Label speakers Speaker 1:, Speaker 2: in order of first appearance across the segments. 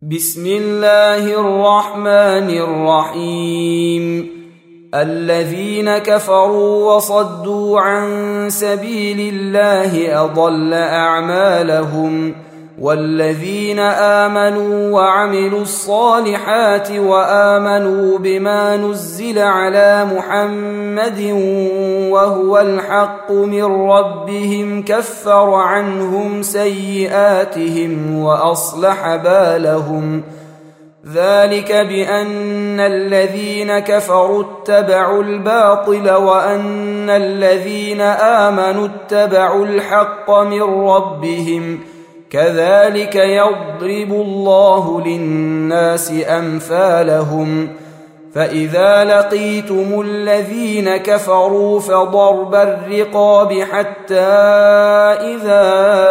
Speaker 1: بسم الله الرحمن الرحيم. الذين كفروا وصدوا عن سبيل الله أضل أعمالهم، والذين آمنوا وعملوا الصالحات وآمنوا بما نزل على محمد وهو الحق من ربهم كفر عنهم سيئاتهم وأصلح بالهم. ذلك بأن الذين كفروا اتبعوا الباطل وأن الذين آمنوا اتبعوا الحق من ربهم، كذلك يضرب الله للناس أمثالهم. فإذا لقيتم الذين كفروا فضرب الرقاب حتى إذا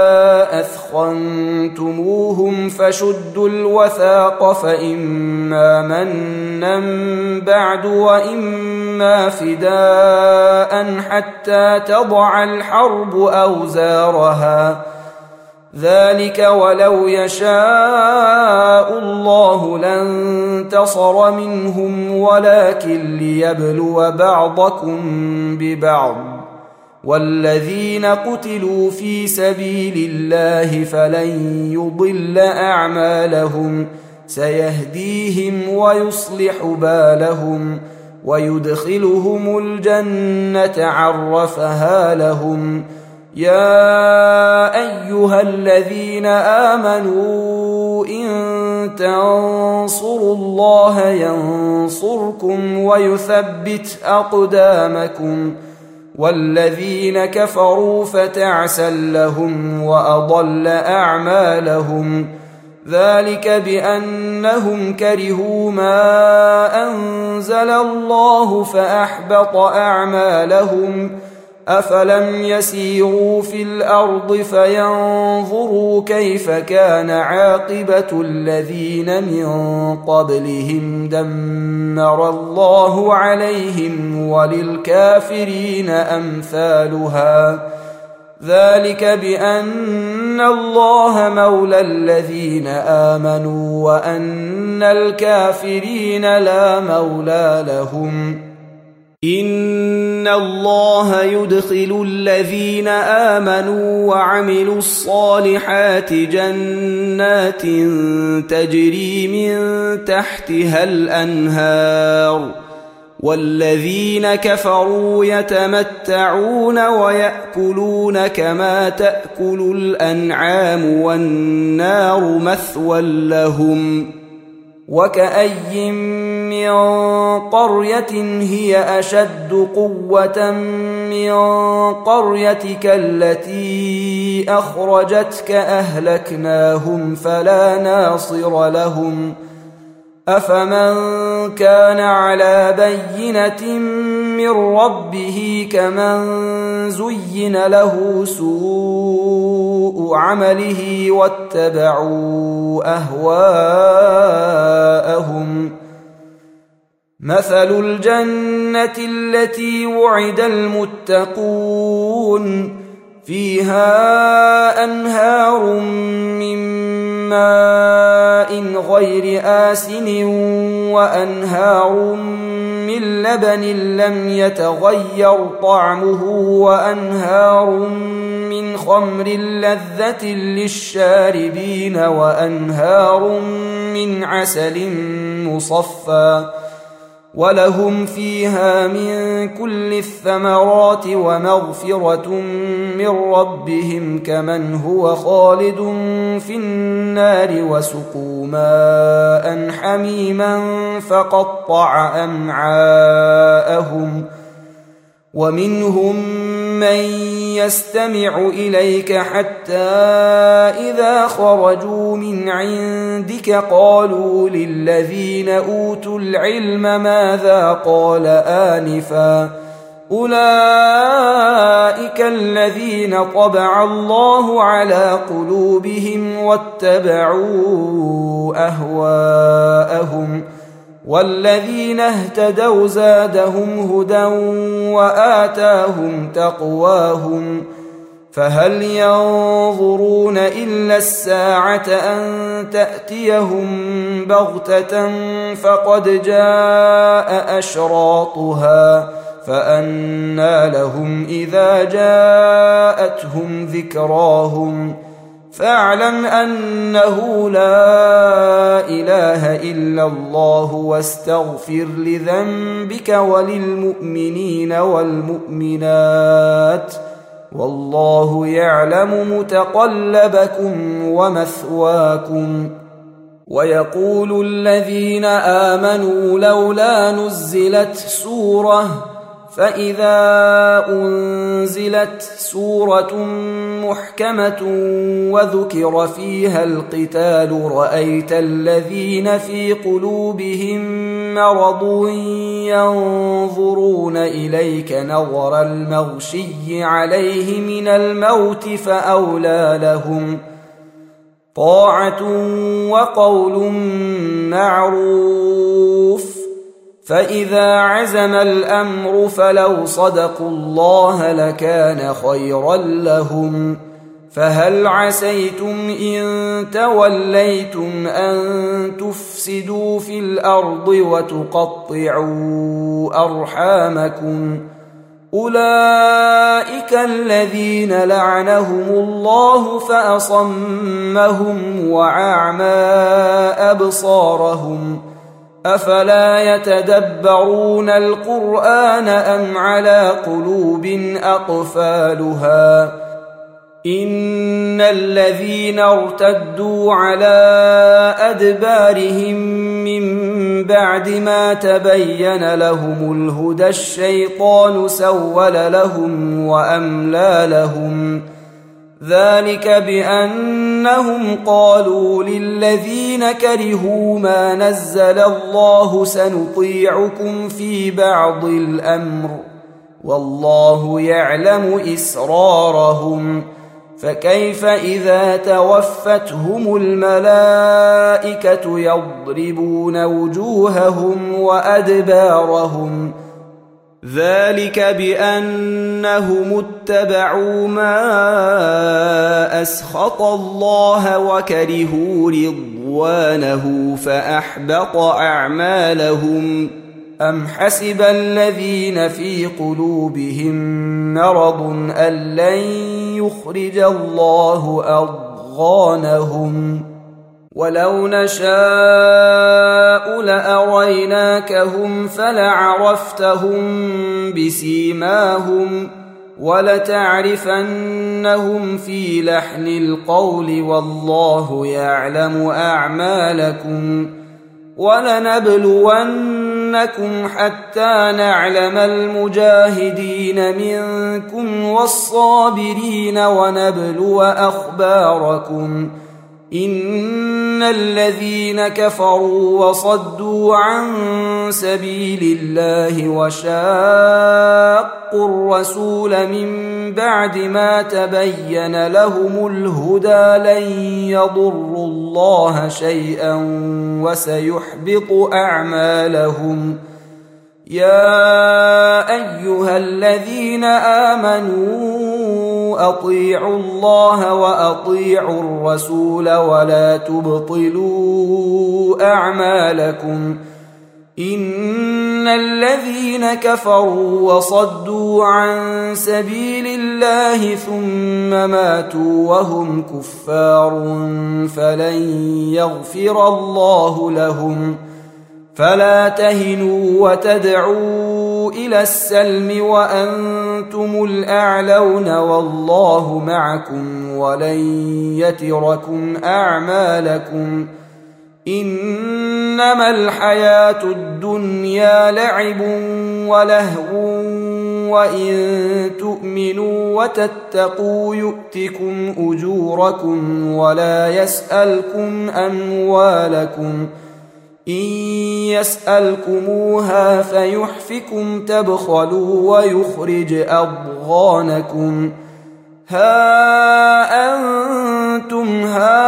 Speaker 1: أثخنتموهم فشدوا الوثاق، فإما منا بعد وإما فداء حتى تضع الحرب أوزارها. ذلك ولو يشاء الله لانتصر منهم ولكن ليبلو بعضكم ببعض. والذين قتلوا في سبيل الله فلن يضل أعمالهم، سيهديهم ويصلح بالهم ويدخلهم الجنة عرفها لهم. يا أيها الذين آمنوا إن تنصروا الله ينصركم ويثبت أقدامكم. والذين كفروا فتعسا لهم وأضل أعمالهم. ذلك بأنهم كرهوا ما أنزل الله فأحبط أعمالهم. أفلم يسيروا في الأرض فينظروا كيف كان عاقبة الذين من قبلهم، دمر الله عليهم وللكافرين أمثالها. ذلك بأن الله مولى الذين آمنوا وأن الكافرين لا مولى لهم. إن الله يدخل الذين آمنوا وعملوا الصالحات جنات تجري من تحتها الأنهار، والذين كفروا يتمتعون ويأكلون كما تأكل الأنعام والنار مثوى لهم. وكأي من قرية هي أشد قوة من قريتك التي أخرجتك أهلكناهم فلا ناصر لهم. أفمن كان على بينة من ربه كمن زين له سوء عمله واتبعوا أهواءهم. مثل الجنة التي وعد المتقون فيها أنهار من ماء غير آسن وأنهار من لبن لم يتغير طعمه وأنهار من خمر لذة للشاربين وأنهار من عسل مصفى، ولهم فيها من كل الثمرات ومغفرة من ربهم كمن هو خالد في النار وسقوا ماء حميما فقطع أمعاءهم. ومنهم من يستمع إليك حتى إذا خرجوا من عندك قالوا للذين أوتوا العلم ماذا قال آنفا، أولئك الذين طبع الله على قلوبهم واتبعوا أهواءهم. والذين اهتدوا زادهم هدى وآتاهم تقواهم. فهل ينظرون إلا الساعة أن تأتيهم بغتة فقد جاء أشراطها فأنى لهم إذا جاءتهم ذكراهم فاعلم أنه لا إله إلا الله واستغفر لذنبك وللمؤمنين والمؤمنات والله يعلم متقلبكم ومثواكم. ويقول الذين آمنوا لولا نزلت سورة فإذا أنزلت سورة محكمة وذكر فيها القتال رأيت الذين في قلوبهم مرض ينظرون إليك نظر المغشي عليه من الموت فأولى لهم طاعة وقول معروف فإذا عزم الأمر فلو صدقوا الله لكان خيرا لهم فهل عسيتم إن توليتم أن تفسدوا في الأرض وتقطعوا أرحامكم أولئك الذين لعنهم الله فأصمهم وأعمى أبصارهم أفلا يتدبرون القرآن أم على قلوب أقفالها إن الذين ارتدوا على أدبارهم من بعد ما تبين لهم الهدى الشيطان سول لهم وأملى لهم ذلك بأنهم قالوا للذين كرهوا ما نزل الله سنطيعكم في بعض الأمر والله يعلم إسرارهم فكيف إذا توفتهم الملائكة يضربون وجوههم وأدبارهم ذلك بأنهم اتبعوا ما أسخط الله وكرهوا رضوانه فأحبط أعمالهم أم حسب الذين في قلوبهم مرض أن لن يخرج الله أضغانهم ولو نشاء لأريناكهم فلعرفتهم بسيماهم ولتعرفنهم في لحن القول والله يعلم أعمالكم ولنبلونكم حتى نعلم المجاهدين منكم والصابرين ونبلو أخباركم إن الذين كفروا وصدوا عن سبيل الله وشاقوا الرسول من بعد ما تبين لهم الهدى لن يضروا الله شيئا وسيحبط أعمالهم يا أيها الذين آمنوا أطيعوا الله وأطيعوا الرسول ولا تبطلوا أعمالكم إن الذين كفروا وصدوا عن سبيل الله ثم ماتوا وهم كفار فلن يغفر الله لهم فلا تهنوا وتدعوا إلى السلم وأنتم الأعلون والله معكم ولن يتركم أعمالكم إنما الحياة الدنيا لعب ولهو وإن تؤمنوا وتتقوا يؤتكم أجوركم ولا يسألكم أموالكم إن يسألكموها فيحفكم تبخلوا ويخرج أضغانكم ها أنتم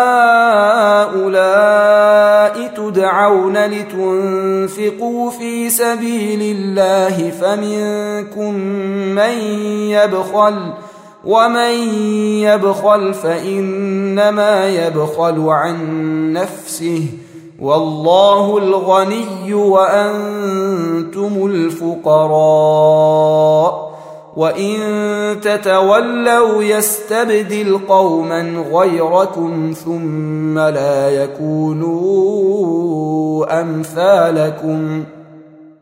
Speaker 1: هؤلاء تدعون لتنفقوا في سبيل الله فمنكم من يبخل ومن يبخل فإنما يبخل عن نفسه والله الغني وأنتم الفقراء وإن تتولوا يستبدل قوما غيركم ثم لا يكونوا أمثالكم